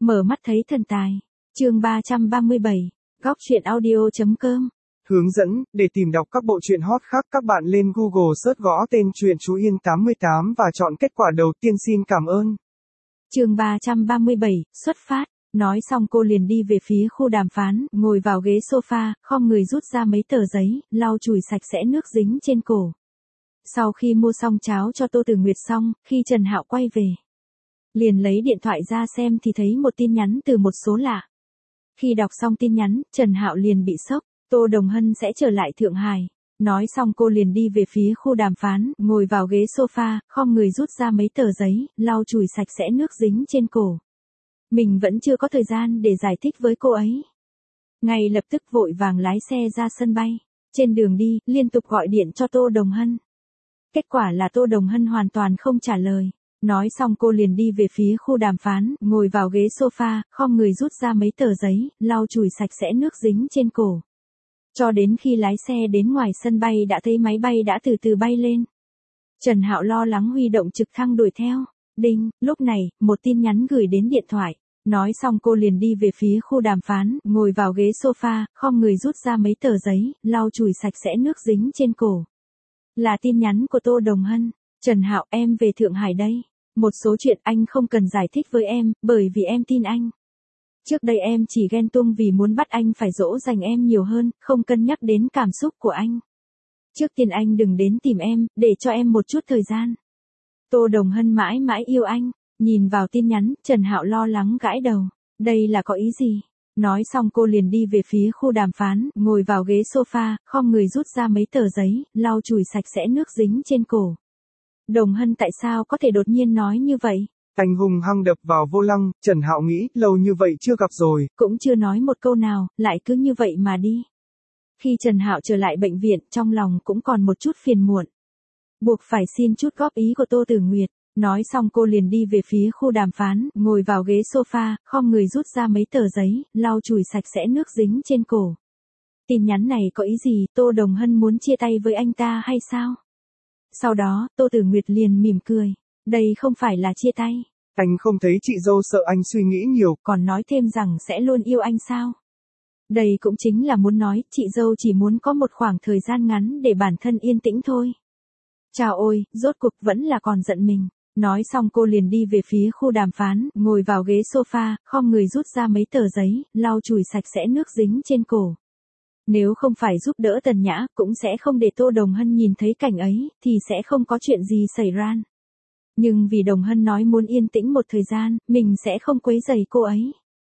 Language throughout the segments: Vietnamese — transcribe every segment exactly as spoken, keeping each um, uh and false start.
Mở mắt thấy thần tài. Chương ba trăm ba mươi bảy, góc truyện audio.com. Hướng dẫn, để tìm đọc các bộ truyện hot khác các bạn lên Google search gõ tên truyện Chú Yên tám mươi tám và chọn kết quả đầu tiên. Xin cảm ơn. Chương ba trăm ba mươi bảy, xuất phát. Nói xong cô liền đi về phía khu đàm phán, ngồi vào ghế sofa, khom người rút ra mấy tờ giấy, lau chùi sạch sẽ nước dính trên cổ. Sau khi mua xong cháo cho Tô Tử Nguyệt xong, khi Trần Hạo quay về, liền lấy điện thoại ra xem thì thấy một tin nhắn từ một số lạ. Khi đọc xong tin nhắn, Trần Hạo liền bị sốc, Tô Đồng Hân sẽ trở lại Thượng Hải. Nói xong cô liền đi về phía khu đàm phán, ngồi vào ghế sofa, khom người rút ra mấy tờ giấy, lau chùi sạch sẽ nước dính trên cổ. Mình vẫn chưa có thời gian để giải thích với cô ấy. Ngay lập tức vội vàng lái xe ra sân bay. Trên đường đi, liên tục gọi điện cho Tô Đồng Hân. Kết quả là Tô Đồng Hân hoàn toàn không trả lời. Nói xong cô liền đi về phía khu đàm phán, ngồi vào ghế sofa, khom người rút ra mấy tờ giấy, lau chùi sạch sẽ nước dính trên cổ. Cho đến khi lái xe đến ngoài sân bay đã thấy máy bay đã từ từ bay lên. Trần Hạo lo lắng huy động trực thăng đuổi theo. Đinh, lúc này, một tin nhắn gửi đến điện thoại. Nói xong cô liền đi về phía khu đàm phán, ngồi vào ghế sofa, khom người rút ra mấy tờ giấy, lau chùi sạch sẽ nước dính trên cổ. Là tin nhắn của Tô Đồng Hân. Trần Hạo, em về Thượng Hải đây. Một số chuyện anh không cần giải thích với em, bởi vì em tin anh. Trước đây em chỉ ghen tuông vì muốn bắt anh phải dỗ dành em nhiều hơn, không cân nhắc đến cảm xúc của anh. Trước tiên anh đừng đến tìm em, để cho em một chút thời gian. Tô Đồng Hân mãi mãi yêu anh. Nhìn vào tin nhắn, Trần Hạo lo lắng gãi đầu. Đây là có ý gì? Nói xong cô liền đi về phía khu đàm phán, ngồi vào ghế sofa, khom người rút ra mấy tờ giấy, lau chùi sạch sẽ nước dính trên cổ. Đồng Hân tại sao có thể đột nhiên nói như vậy? Anh hung hăng đập vào vô lăng, Trần Hạo nghĩ, lâu như vậy chưa gặp rồi. Cũng chưa nói một câu nào, lại cứ như vậy mà đi. Khi Trần Hạo trở lại bệnh viện, trong lòng cũng còn một chút phiền muộn. Buộc phải xin chút góp ý của Tô Tử Nguyệt. Nói xong cô liền đi về phía khu đàm phán, ngồi vào ghế sofa, khom người rút ra mấy tờ giấy, lau chùi sạch sẽ nước dính trên cổ. Tin nhắn này có ý gì, Tô Đồng Hân muốn chia tay với anh ta hay sao? Sau đó, Tô Tử Nguyệt liền mỉm cười. Đây không phải là chia tay. Anh không thấy chị dâu sợ anh suy nghĩ nhiều. Còn nói thêm rằng sẽ luôn yêu anh sao? Đây cũng chính là muốn nói, chị dâu chỉ muốn có một khoảng thời gian ngắn để bản thân yên tĩnh thôi. Chào ôi, rốt cuộc vẫn là còn giận mình. Nói xong cô liền đi về phía khu đàm phán, ngồi vào ghế sofa, khom người rút ra mấy tờ giấy, lau chùi sạch sẽ nước dính trên cổ. Nếu không phải giúp đỡ Tần Nhã, cũng sẽ không để Tô Đồng Hân nhìn thấy cảnh ấy, thì sẽ không có chuyện gì xảy ra. Nhưng vì Đồng Hân nói muốn yên tĩnh một thời gian, mình sẽ không quấy rầy cô ấy.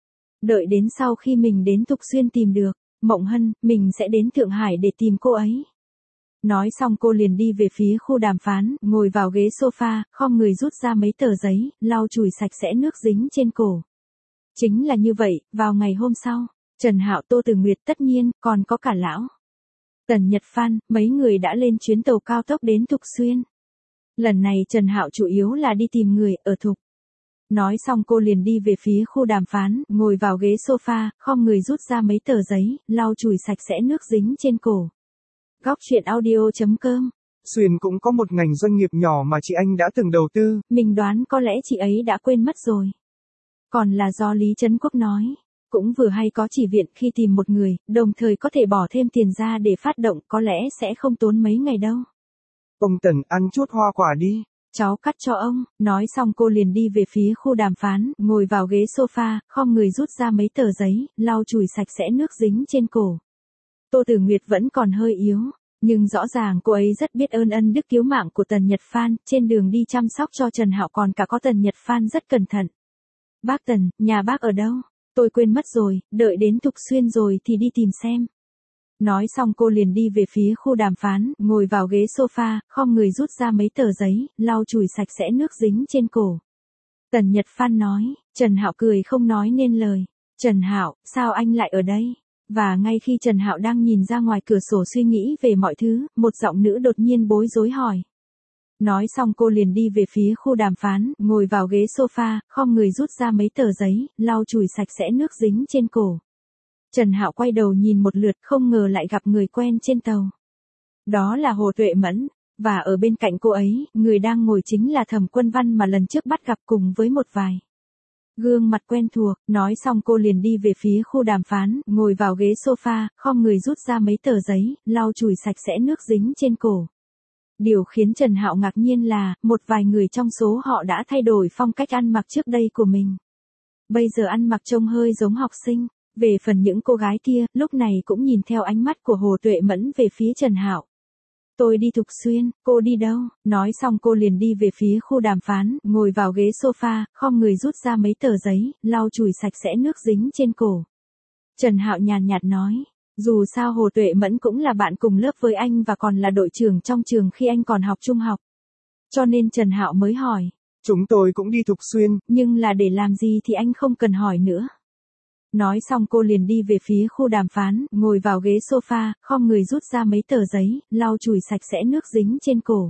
Đợi đến sau khi mình đến Thục Xuyên tìm được Mộng Hân, mình sẽ đến Thượng Hải để tìm cô ấy. Nói xong cô liền đi về phía khu đàm phán, ngồi vào ghế sofa, khom người rút ra mấy tờ giấy, lau chùi sạch sẽ nước dính trên cổ. Chính là như vậy, vào ngày hôm sau, Trần Hạo, Tô Tử Nguyệt, tất nhiên, còn có cả lão Tần Nhật Phan, mấy người đã lên chuyến tàu cao tốc đến Thục Xuyên. Lần này Trần Hạo chủ yếu là đi tìm người ở Thục. Nói xong cô liền đi về phía khu đàm phán, ngồi vào ghế sofa, khom người rút ra mấy tờ giấy, lau chùi sạch sẽ nước dính trên cổ. Góc truyện audio.com. Xuyên cũng có một ngành doanh nghiệp nhỏ mà chị anh đã từng đầu tư. Mình đoán có lẽ chị ấy đã quên mất rồi. Còn là do Lý Trấn Quốc nói. Cũng vừa hay có chỉ viện khi tìm một người, đồng thời có thể bỏ thêm tiền ra để phát động, có lẽ sẽ không tốn mấy ngày đâu. Ông Tần, ăn chút hoa quả đi. Cháu cắt cho ông. Nói xong cô liền đi về phía khu đàm phán, ngồi vào ghế sofa, khom người rút ra mấy tờ giấy, lau chùi sạch sẽ nước dính trên cổ. Tô Tử Nguyệt vẫn còn hơi yếu, nhưng rõ ràng cô ấy rất biết ơn ân đức cứu mạng của Tần Nhật Phan, trên đường đi chăm sóc cho Trần Hạo còn cả có Tần Nhật Phan rất cẩn thận. Bác Tần, nhà bác ở đâu? Tôi quên mất rồi, đợi đến Thục Xuyên rồi thì đi tìm xem. Nói xong cô liền đi về phía khu đàm phán, ngồi vào ghế sofa, khom người rút ra mấy tờ giấy, lau chùi sạch sẽ nước dính trên cổ. Tần Nhật Phan nói. Trần Hạo cười không nói nên lời. Trần Hạo, sao anh lại ở đây? Và ngay khi Trần Hạo đang nhìn ra ngoài cửa sổ suy nghĩ về mọi thứ, một giọng nữ đột nhiên bối rối hỏi. Nói xong cô liền đi về phía khu đàm phán, ngồi vào ghế sofa, khom người rút ra mấy tờ giấy, lau chùi sạch sẽ nước dính trên cổ. Trần Hạo quay đầu nhìn một lượt, không ngờ lại gặp người quen trên tàu. Đó là Hồ Tuệ Mẫn, và ở bên cạnh cô ấy, người đang ngồi chính là Thẩm Quân Văn mà lần trước bắt gặp cùng với một vài Gương mặt quen thuộc, nói xong cô liền đi về phía khu đàm phán, ngồi vào ghế sofa, khom người rút ra mấy tờ giấy, lau chùi sạch sẽ nước dính trên cổ. Điều khiến Trần Hạo ngạc nhiên là, một vài người trong số họ đã thay đổi phong cách ăn mặc trước đây của mình. Bây giờ ăn mặc trông hơi giống học sinh. Về phần những cô gái kia, lúc này cũng nhìn theo ánh mắt của Hồ Tuệ Mẫn về phía Trần Hạo. Tôi đi Thục Xuyên, cô đi đâu? Nói xong cô liền đi về phía khu đàm phán, ngồi vào ghế sofa, khom người rút ra mấy tờ giấy, lau chùi sạch sẽ nước dính trên cổ. Trần Hạo nhàn nhạt nói, dù sao Hồ Tuệ Mẫn cũng là bạn cùng lớp với anh và còn là đội trưởng trong trường khi anh còn học trung học. Cho nên Trần Hạo mới hỏi. Chúng tôi cũng đi Thục Xuyên. Nhưng là để làm gì thì anh không cần hỏi nữa. Nói xong cô liền đi về phía khu đàm phán, ngồi vào ghế sofa, khom người rút ra mấy tờ giấy, lau chùi sạch sẽ nước dính trên cổ.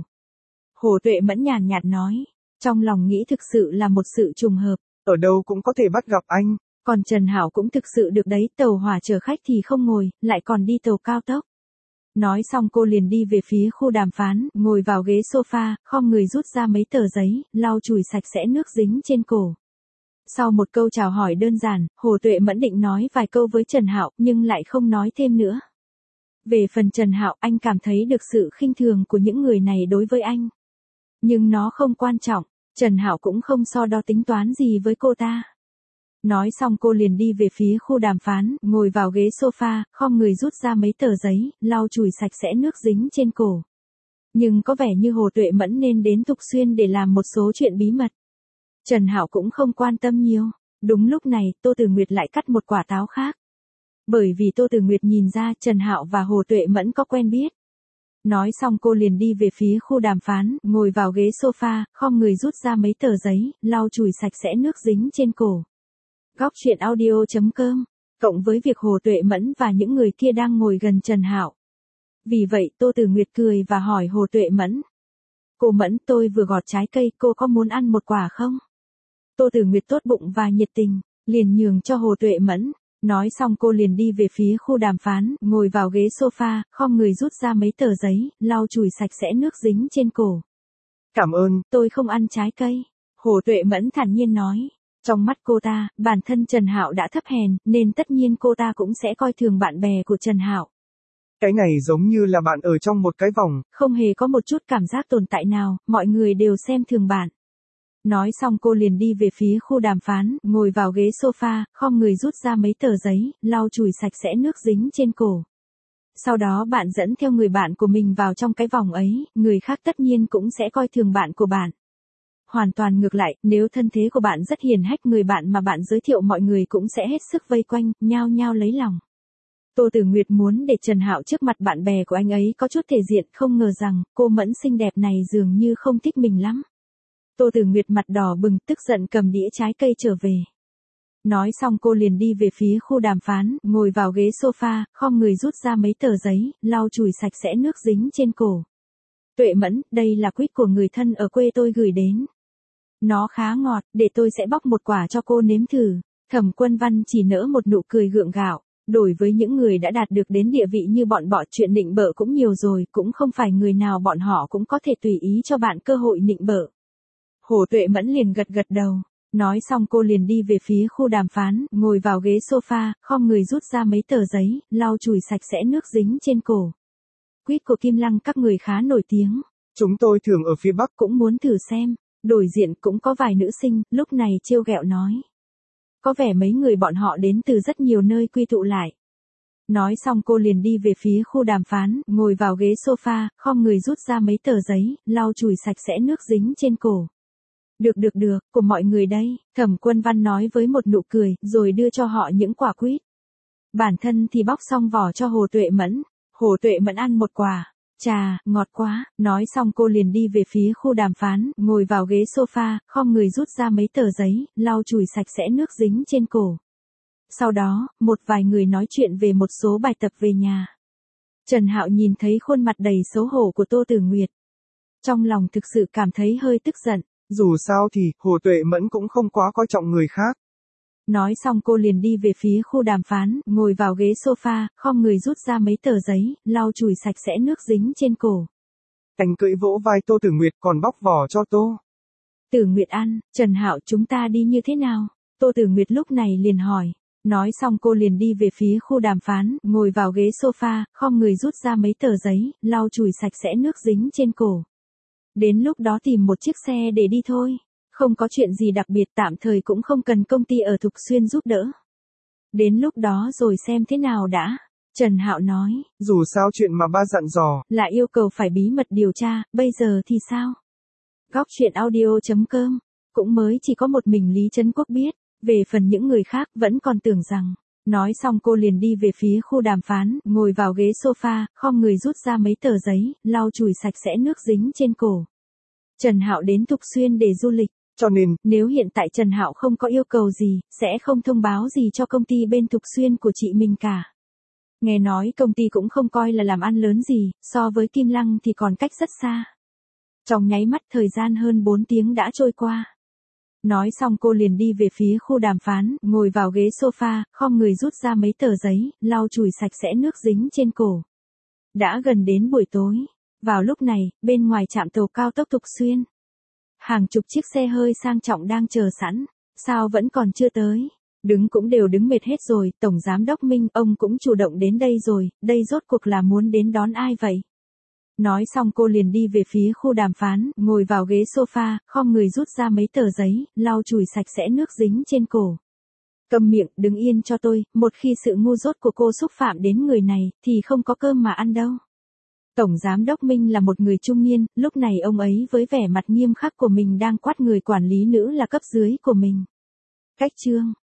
Hồ Tuệ Mẫn nhàn nhạt nói, trong lòng nghĩ thực sự là một sự trùng hợp. Ở đâu cũng có thể bắt gặp anh. Còn Trần Hạo cũng thực sự được đấy, tàu hỏa chở khách thì không ngồi, lại còn đi tàu cao tốc. Nói xong cô liền đi về phía khu đàm phán, ngồi vào ghế sofa, khom người rút ra mấy tờ giấy, lau chùi sạch sẽ nước dính trên cổ. Sau một câu chào hỏi đơn giản, Hồ Tuệ Mẫn định nói vài câu với Trần Hạo, nhưng lại không nói thêm nữa. Về phần Trần Hạo, anh cảm thấy được sự khinh thường của những người này đối với anh. Nhưng nó không quan trọng, Trần Hạo cũng không so đo tính toán gì với cô ta. Nói xong cô liền đi về phía khu đàm phán, ngồi vào ghế sofa, khom người rút ra mấy tờ giấy, lau chùi sạch sẽ nước dính trên cổ. Nhưng có vẻ như Hồ Tuệ Mẫn nên đến Thục Xuyên để làm một số chuyện bí mật. Trần Hạo cũng không quan tâm nhiều. Đúng lúc này, Tô Tử Nguyệt lại cắt một quả táo khác. Bởi vì Tô Tử Nguyệt nhìn ra Trần Hạo và Hồ Tuệ Mẫn có quen biết. Nói xong cô liền đi về phía khu đàm phán, ngồi vào ghế sofa, khom người rút ra mấy tờ giấy, lau chùi sạch sẽ nước dính trên cổ. Góc truyện audio chấm com, cộng với việc Hồ Tuệ Mẫn và những người kia đang ngồi gần Trần Hạo. Vì vậy Tô Tử Nguyệt cười và hỏi Hồ Tuệ Mẫn. Cô Mẫn, tôi vừa gọt trái cây, cô có muốn ăn một quả không? Tô Tử Nguyệt tốt bụng và nhiệt tình, liền nhường cho Hồ Tuệ Mẫn. Nói xong cô liền đi về phía khu đàm phán, ngồi vào ghế sofa, khom người rút ra mấy tờ giấy, lau chùi sạch sẽ nước dính trên cổ. Cảm ơn, tôi không ăn trái cây. Hồ Tuệ Mẫn thản nhiên nói. Trong mắt cô ta, bản thân Trần Hạo đã thấp hèn, nên tất nhiên cô ta cũng sẽ coi thường bạn bè của Trần Hạo. Cái này giống như là bạn ở trong một cái vòng. Không hề có một chút cảm giác tồn tại nào, mọi người đều xem thường bạn. Nói xong cô liền đi về phía khu đàm phán, ngồi vào ghế sofa, khom người rút ra mấy tờ giấy, lau chùi sạch sẽ nước dính trên cổ. Sau đó bạn dẫn theo người bạn của mình vào trong cái vòng ấy, người khác tất nhiên cũng sẽ coi thường bạn của bạn. Hoàn toàn ngược lại, nếu thân thế của bạn rất hiền hách, người bạn mà bạn giới thiệu mọi người cũng sẽ hết sức vây quanh, nhao nhao lấy lòng. Tô Tử Nguyệt muốn để Trần Hạo trước mặt bạn bè của anh ấy có chút thể diện, không ngờ rằng, cô Mẫn xinh đẹp này dường như không thích mình lắm. Tô Tử Nguyệt mặt đỏ bừng, tức giận cầm đĩa trái cây trở về. Nói xong cô liền đi về phía khu đàm phán, ngồi vào ghế sofa, khom người rút ra mấy tờ giấy, lau chùi sạch sẽ nước dính trên cổ. Tuệ Mẫn, đây là quýt của người thân ở quê tôi gửi đến. Nó khá ngọt, để tôi sẽ bóc một quả cho cô nếm thử. Thẩm Quân Văn chỉ nỡ một nụ cười gượng gạo. Đối với những người đã đạt được đến địa vị như bọn bọ, chuyện nịnh bợ cũng nhiều rồi, cũng không phải người nào bọn họ cũng có thể tùy ý cho bạn cơ hội nịnh bợ. Hồ Tuệ Mẫn liền gật gật đầu. Nói xong cô liền đi về phía khu đàm phán, ngồi vào ghế sofa, khom người rút ra mấy tờ giấy, lau chùi sạch sẽ nước dính trên cổ. Quýt của Kim Lăng các người khá nổi tiếng. Chúng tôi thường ở phía Bắc. Cũng muốn thử xem. Đối diện cũng có vài nữ sinh, lúc này trêu ghẹo nói. Có vẻ mấy người bọn họ đến từ rất nhiều nơi quy tụ lại. Nói xong cô liền đi về phía khu đàm phán, ngồi vào ghế sofa, khom người rút ra mấy tờ giấy, lau chùi sạch sẽ nước dính trên cổ. Được được được, của mọi người đây, Thẩm Quân Văn nói với một nụ cười, rồi đưa cho họ những quả quýt. Bản thân thì bóc xong vỏ cho Hồ Tuệ Mẫn. Hồ Tuệ Mẫn ăn một quả. Chà, ngọt quá. Nói xong cô liền đi về phía khu đàm phán, ngồi vào ghế sofa, khom người rút ra mấy tờ giấy, lau chùi sạch sẽ nước dính trên cổ. Sau đó, một vài người nói chuyện về một số bài tập về nhà. Trần Hạo nhìn thấy khuôn mặt đầy xấu hổ của Tô Tử Nguyệt. Trong lòng thực sự cảm thấy hơi tức giận. Dù sao thì, Hồ Tuệ Mẫn cũng không quá coi trọng người khác. Nói xong cô liền đi về phía khu đàm phán, ngồi vào ghế sofa, khom người rút ra mấy tờ giấy, lau chùi sạch sẽ nước dính trên cổ. Anh cưỡi vỗ vai Tô Tử Nguyệt còn bóc vỏ cho Tô Tử Nguyệt ăn. Trần Hạo, chúng ta đi như thế nào? Tô Tử Nguyệt lúc này liền hỏi. Nói xong cô liền đi về phía khu đàm phán, ngồi vào ghế sofa, khom người rút ra mấy tờ giấy, lau chùi sạch sẽ nước dính trên cổ. Đến lúc đó tìm một chiếc xe để đi thôi. Không có chuyện gì đặc biệt, tạm thời cũng không cần công ty ở Thục Xuyên giúp đỡ. Đến lúc đó rồi xem thế nào đã. Trần Hạo nói. Dù sao chuyện mà ba dặn dò là yêu cầu phải bí mật điều tra, bây giờ thì sao? Góc chuyện audio chấm com. Cũng mới chỉ có một mình Lý Trấn Quốc biết. Về phần những người khác vẫn còn tưởng rằng. Nói xong cô liền đi về phía khu đàm phán, ngồi vào ghế sofa, khom người rút ra mấy tờ giấy, lau chùi sạch sẽ nước dính trên cổ. Trần Hạo đến Thục Xuyên để du lịch. Cho nên, nếu hiện tại Trần Hạo không có yêu cầu gì, sẽ không thông báo gì cho công ty bên Thục Xuyên của chị mình cả. Nghe nói công ty cũng không coi là làm ăn lớn gì, so với Kim Lăng thì còn cách rất xa. Trong nháy mắt thời gian hơn bốn tiếng đã trôi qua. Nói xong cô liền đi về phía khu đàm phán, ngồi vào ghế sofa, khom người rút ra mấy tờ giấy, lau chùi sạch sẽ nước dính trên cổ. Đã gần đến buổi tối. Vào lúc này, bên ngoài trạm tàu cao tốc Thục Xuyên, hàng chục chiếc xe hơi sang trọng đang chờ sẵn. Sao vẫn còn chưa tới? Đứng cũng đều đứng mệt hết rồi, Tổng Giám đốc Minh, ông cũng chủ động đến đây rồi, đây rốt cuộc là muốn đến đón ai vậy? Nói xong cô liền đi về phía khu đàm phán, ngồi vào ghế sofa, khom người rút ra mấy tờ giấy, lau chùi sạch sẽ nước dính trên cổ. Câm miệng, đứng yên cho tôi, một khi sự ngu dốt của cô xúc phạm đến người này, thì không có cơm mà ăn đâu. Tổng Giám đốc Minh là một người trung niên, lúc này ông ấy với vẻ mặt nghiêm khắc của mình đang quát người quản lý nữ là cấp dưới của mình. Cách chương